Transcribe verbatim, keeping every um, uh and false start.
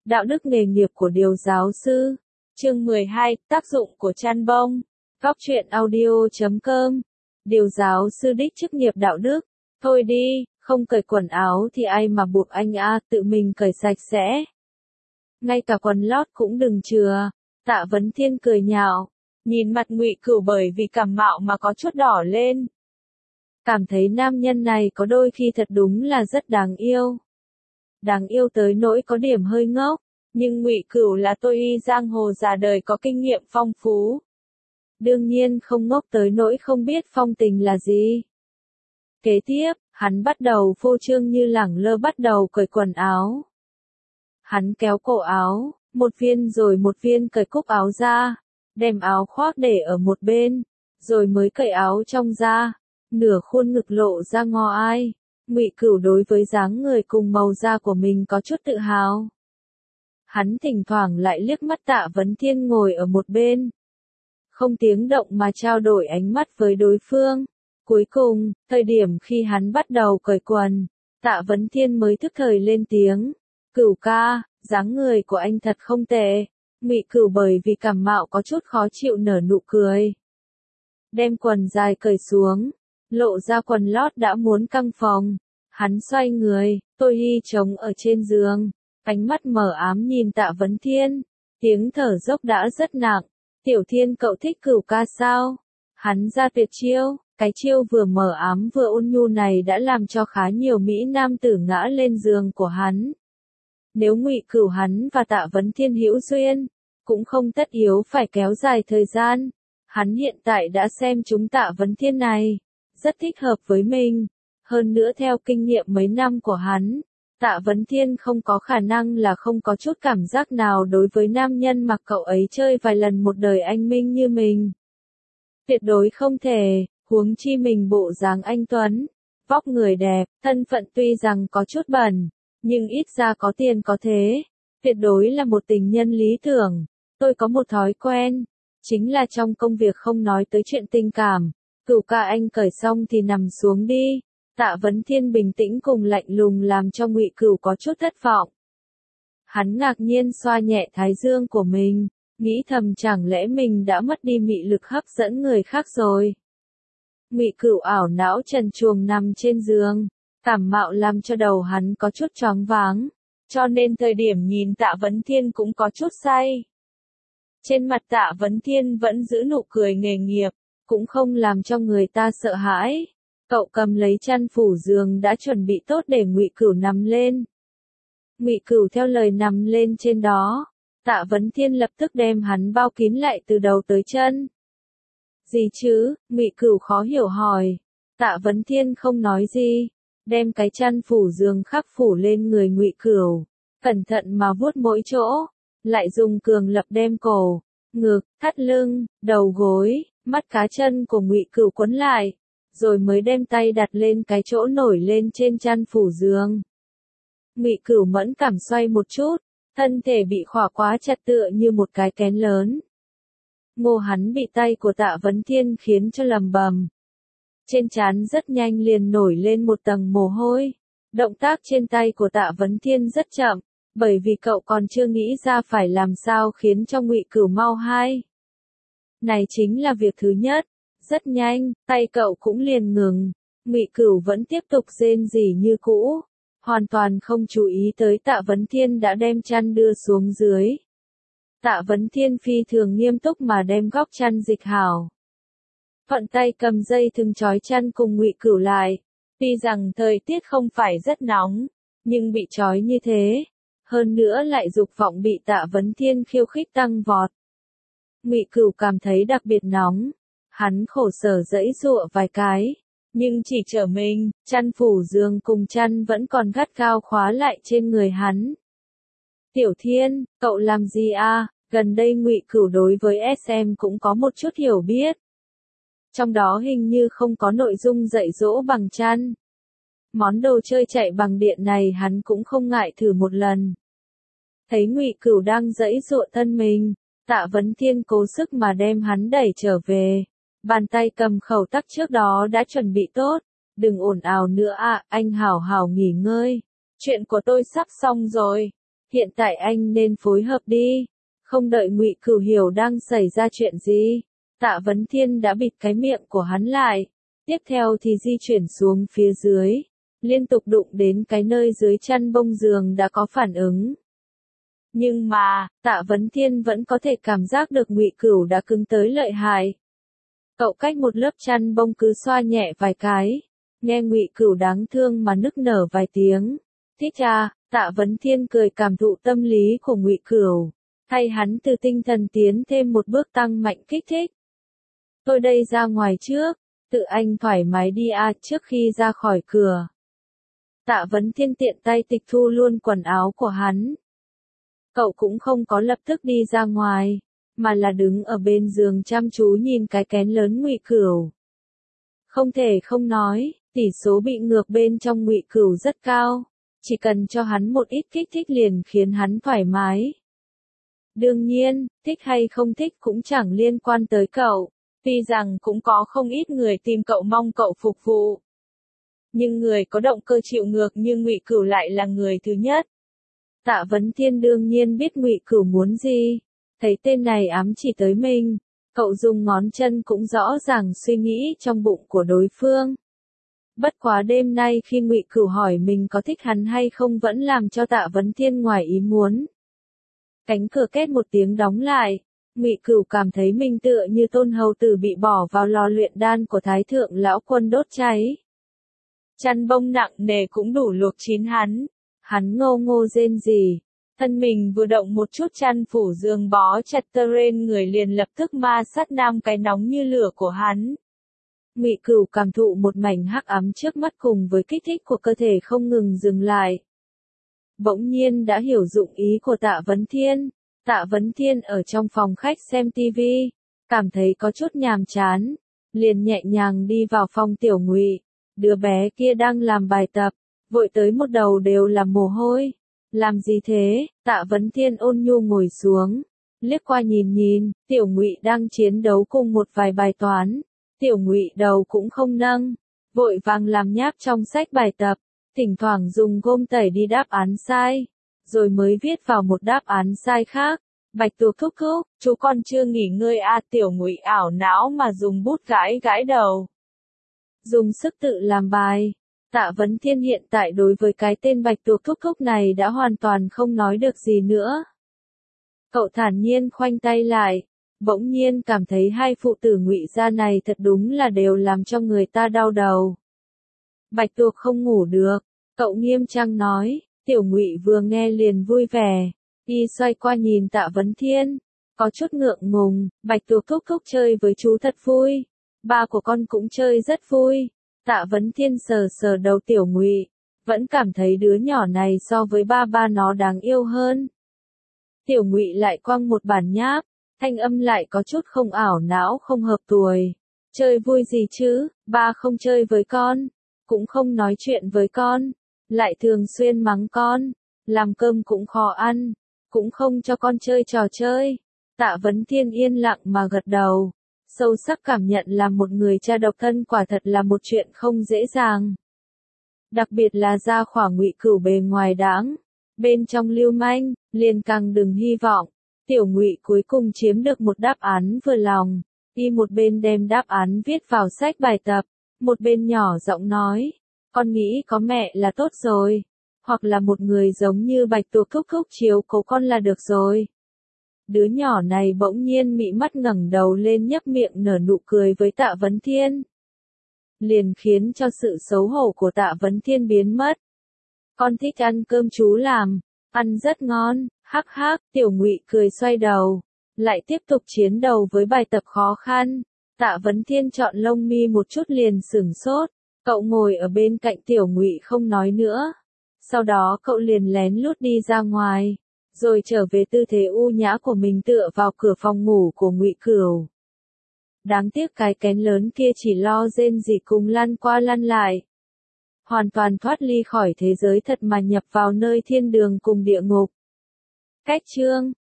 Đạo đức nghề nghiệp của điều giáo sư. Chương mười hai, tác dụng của chăn bông. Góc truyện audio chấm com. Điều giáo sư đích chức nghiệp đạo đức. Thôi đi, không cởi quần áo thì ai mà buộc anh a, tự mình cởi sạch sẽ. Ngay cả quần lót cũng đừng chừa. Tạ Vấn Thiên cười nhạo, nhìn mặt Ngụy Cửu bởi vì cảm mạo mà có chút đỏ lên. Cảm thấy nam nhân này có đôi khi thật đúng là rất đáng yêu. Đáng yêu tới nỗi có điểm hơi ngốc, nhưng Ngụy Cửu là tôi y giang hồ già đời có kinh nghiệm phong phú. Đương nhiên không ngốc tới nỗi không biết phong tình là gì. Kế tiếp, hắn bắt đầu phô trương như lẳng lơ bắt đầu cởi quần áo. Hắn kéo cổ áo, một viên rồi một viên cởi cúc áo ra, đem áo khoác để ở một bên, rồi mới cởi áo trong ra, nửa khuôn ngực lộ ra ngò ai. Ngụy Cửu đối với dáng người cùng màu da của mình có chút tự hào. Hắn thỉnh thoảng lại liếc mắt Tạ Vấn Thiên ngồi ở một bên. Không tiếng động mà trao đổi ánh mắt với đối phương. Cuối cùng, thời điểm khi hắn bắt đầu cởi quần, Tạ Vấn Thiên mới thức thời lên tiếng. Cửu ca, dáng người của anh thật không tệ. Ngụy Cửu bởi vì cảm mạo có chút khó chịu nở nụ cười. Đem quần dài cởi xuống, lộ ra quần lót đã muốn căng phòng. Hắn xoay người, tôi hy trống ở trên giường, ánh mắt mờ ám nhìn Tạ Vấn Thiên, tiếng thở dốc đã rất nặng. Tiểu Thiên cậu thích Cửu ca sao? Hắn ra tuyệt chiêu, cái chiêu vừa mờ ám vừa ôn nhu này đã làm cho khá nhiều mỹ nam tử ngã lên giường của hắn. Nếu Ngụy Cửu hắn và Tạ Vấn Thiên hữu duyên, cũng không tất yếu phải kéo dài thời gian. Hắn hiện tại đã xem chúng Tạ Vấn Thiên này, rất thích hợp với mình. Hơn nữa theo kinh nghiệm mấy năm của hắn, Tạ Vấn Thiên không có khả năng là không có chút cảm giác nào đối với nam nhân mặc cậu ấy chơi vài lần một đời anh minh như mình. Tuyệt đối không thể, huống chi mình bộ dáng anh tuấn, vóc người đẹp, thân phận tuy rằng có chút bẩn, nhưng ít ra có tiền có thế, tuyệt đối là một tình nhân lý tưởng. Tôi có một thói quen, chính là trong công việc không nói tới chuyện tình cảm. Cửu ca anh cởi xong thì nằm xuống đi. Tạ Vấn Thiên bình tĩnh cùng lạnh lùng làm cho Ngụy Cửu có chút thất vọng. Hắn ngạc nhiên xoa nhẹ thái dương của mình, nghĩ thầm chẳng lẽ mình đã mất đi mị lực hấp dẫn người khác rồi. Ngụy Cửu ảo não trần truồng nằm trên giường, cảm mạo làm cho đầu hắn có chút choáng váng, cho nên thời điểm nhìn Tạ Vấn Thiên cũng có chút say. Trên mặt Tạ Vấn Thiên vẫn giữ nụ cười nghề nghiệp, cũng không làm cho người ta sợ hãi. Cậu cầm lấy chăn phủ giường đã chuẩn bị tốt để Ngụy Cửu nằm lên. Ngụy Cửu theo lời nằm lên trên đó, Tạ Vấn Thiên lập tức đem hắn bao kín lại từ đầu tới chân. Gì chứ? Ngụy Cửu khó hiểu hỏi. Tạ Vấn Thiên không nói gì, đem cái chăn phủ giường khắc phủ lên người Ngụy Cửu, cẩn thận mà vuốt mỗi chỗ, lại dùng cường lập đem cổ, ngực, thắt lưng, đầu gối, mắt cá chân của Ngụy Cửu quấn lại, rồi mới đem tay đặt lên cái chỗ nổi lên trên chăn phủ giường. Ngụy Cửu mẫn cảm xoay một chút, thân thể bị khỏa quá chặt tựa như một cái kén lớn. Ngô hắn bị tay của Tạ Vấn Thiên khiến cho lầm bầm. Trên trán rất nhanh liền nổi lên một tầng mồ hôi. Động tác trên tay của Tạ Vấn Thiên rất chậm, bởi vì cậu còn chưa nghĩ ra phải làm sao khiến cho Ngụy Cửu mau hai. Này chính là việc thứ nhất. Rất nhanh, tay cậu cũng liền ngừng. Ngụy Cửu vẫn tiếp tục rên rỉ như cũ, hoàn toàn không chú ý tới Tạ Vấn Thiên đã đem chăn đưa xuống dưới. Tạ Vấn Thiên phi thường nghiêm túc mà đem góc chăn dịch hảo. Thuận tay cầm dây thừng trói chăn cùng Ngụy Cửu lại. Tuy rằng thời tiết không phải rất nóng, nhưng bị trói như thế, hơn nữa lại dục vọng bị Tạ Vấn Thiên khiêu khích tăng vọt. Ngụy Cửu cảm thấy đặc biệt nóng. Hắn khổ sở giãy giụa vài cái, nhưng chỉ trở mình, chăn phủ giường cùng chăn vẫn còn gắt gao khóa lại trên người hắn. Tiểu Thiên, cậu làm gì à? Gần đây Ngụy Cửu đối với ét em cũng có một chút hiểu biết. Trong đó hình như không có nội dung dạy dỗ bằng chăn. Món đồ chơi chạy bằng điện này hắn cũng không ngại thử một lần. Thấy Ngụy Cửu đang giãy giụa thân mình, Tạ Vấn Thiên cố sức mà đem hắn đẩy trở về. Bàn tay cầm khẩu tắc trước đó đã chuẩn bị tốt. Đừng ồn ào nữa ạ, à, anh hảo hảo nghỉ ngơi. Chuyện của tôi sắp xong rồi. hiện tại anh nên phối hợp đi. Không đợi Ngụy Cửu hiểu đang xảy ra chuyện gì, Tạ Vấn Thiên đã bịt cái miệng của hắn lại. Tiếp theo thì di chuyển xuống phía dưới, liên tục đụng đến cái nơi dưới chăn bông giường đã có phản ứng. Nhưng mà, Tạ Vấn Thiên vẫn có thể cảm giác được Ngụy Cửu đã cứng tới lợi hại. Cậu cách một lớp chăn bông cứ xoa nhẹ vài cái, nghe Ngụy Cửu đáng thương mà nức nở vài tiếng. Thích à, Tạ Vấn Thiên cười cảm thụ tâm lý của Ngụy Cửu, thay hắn từ tinh thần tiến thêm một bước tăng mạnh kích thích. Tôi đây ra ngoài trước, tự anh thoải mái đi à. Trước khi ra khỏi cửa, Tạ Vấn Thiên tiện tay tịch thu luôn quần áo của hắn. Cậu cũng không có lập tức đi ra ngoài, mà là đứng ở bên giường chăm chú nhìn cái kén lớn Ngụy Cửu. Không thể không nói, tỷ số bị ngược bên trong Ngụy Cửu rất cao, chỉ cần cho hắn một ít kích thích liền khiến hắn thoải mái. Đương nhiên, thích hay không thích cũng chẳng liên quan tới cậu, tuy rằng cũng có không ít người tìm cậu mong cậu phục vụ. Nhưng người có động cơ chịu ngược như Ngụy Cửu lại là người thứ nhất. Tạ Vấn Thiên đương nhiên biết Ngụy Cửu muốn gì, thấy tên này ám chỉ tới mình, cậu dùng ngón chân cũng rõ ràng suy nghĩ trong bụng của đối phương. Bất quá đêm nay khi Ngụy Cửu hỏi mình có thích hắn hay không vẫn làm cho Tạ Vấn Thiên ngoài ý muốn. Cánh cửa két một tiếng đóng lại, Ngụy Cửu cảm thấy mình tựa như tôn hầu tử bị bỏ vào lò luyện đan của Thái thượng lão quân đốt cháy. Chăn bông nặng nề cũng đủ luộc chín hắn. Hắn ngô ngô rên rỉ, thân mình vừa động một chút chăn phủ giường bó chặt tơ rên người liền lập tức ma sát nam cái nóng như lửa của hắn. Ngụy Cửu cảm thụ một mảnh hắc ám trước mắt cùng với kích thích của cơ thể không ngừng dừng lại. Bỗng nhiên đã hiểu dụng ý của Tạ Vấn Thiên. Tạ Vấn Thiên ở trong phòng khách xem tivi, cảm thấy có chút nhàm chán, liền nhẹ nhàng đi vào phòng Tiểu Ngụy. Đứa bé kia đang làm bài tập, vội tới một đầu đều là mồ hôi. Làm gì thế? Tạ Vấn Thiên ôn nhu ngồi xuống, liếc qua nhìn nhìn, Tiểu Ngụy đang chiến đấu cùng một vài bài toán. Tiểu Ngụy đầu cũng không nâng, vội vàng làm nháp trong sách bài tập, thỉnh thoảng dùng gôm tẩy đi đáp án sai, rồi mới viết vào một đáp án sai khác. Bạch Tuộc thúc thúc, chú con chưa nghỉ ngơi à? Tiểu Ngụy ảo não mà dùng bút gãi gãi đầu, dùng sức tự làm bài. Tạ Vấn Thiên hiện tại đối với cái tên Bạch Tuộc thúc thúc này đã hoàn toàn không nói được gì nữa. Cậu thản nhiên khoanh tay lại, bỗng nhiên cảm thấy hai phụ tử Ngụy gia này thật đúng là đều làm cho người ta đau đầu. Bạch Tuộc không ngủ được, cậu nghiêm trang nói. Tiểu Ngụy vừa nghe liền vui vẻ, y xoay qua nhìn Tạ Vấn Thiên, có chút ngượng ngùng. Bạch Tuộc thúc thúc chơi với chú thật vui, ba của con cũng chơi rất vui. Tạ Vấn Thiên sờ sờ đầu Tiểu Ngụy, vẫn cảm thấy đứa nhỏ này so với ba ba nó đáng yêu hơn. Tiểu Ngụy lại quăng một bản nháp, thanh âm lại có chút không ảo não không hợp tuổi. Chơi vui gì chứ, ba không chơi với con, cũng không nói chuyện với con, lại thường xuyên mắng con, làm cơm cũng khó ăn, cũng không cho con chơi trò chơi. Tạ Vấn Thiên yên lặng mà gật đầu, sâu sắc cảm nhận là một người cha độc thân quả thật là một chuyện không dễ dàng. Đặc biệt là ra khỏa Ngụy Cửu bề ngoài đáng, bên trong lưu manh, liền càng đừng hy vọng. Tiểu Ngụy cuối cùng chiếm được một đáp án vừa lòng, y một bên đem đáp án viết vào sách bài tập, một bên nhỏ giọng nói, con nghĩ có mẹ là tốt rồi, hoặc là một người giống như Bạch Tuộc thúc thúc chiếu cố con là được rồi. Đứa nhỏ này bỗng nhiên mị mắt ngẩng đầu lên nhấp miệng nở nụ cười với Tạ Vấn Thiên, liền khiến cho sự xấu hổ của Tạ Vấn Thiên biến mất. Con thích ăn cơm chú làm, ăn rất ngon. Hắc hắc, Tiểu Ngụy cười xoay đầu, lại tiếp tục chiến đầu với bài tập khó khăn. Tạ Vấn Thiên chọn lông mi một chút liền sửng sốt, cậu ngồi ở bên cạnh Tiểu Ngụy không nói nữa. Sau đó cậu liền lén lút đi ra ngoài, rồi trở về tư thế u nhã của mình tựa vào cửa phòng ngủ của Ngụy Cửu. Đáng tiếc cái kén lớn kia chỉ lo rên rỉ cùng lăn qua lăn lại, hoàn toàn thoát ly khỏi thế giới thật mà nhập vào nơi thiên đường cùng địa ngục. Cách chương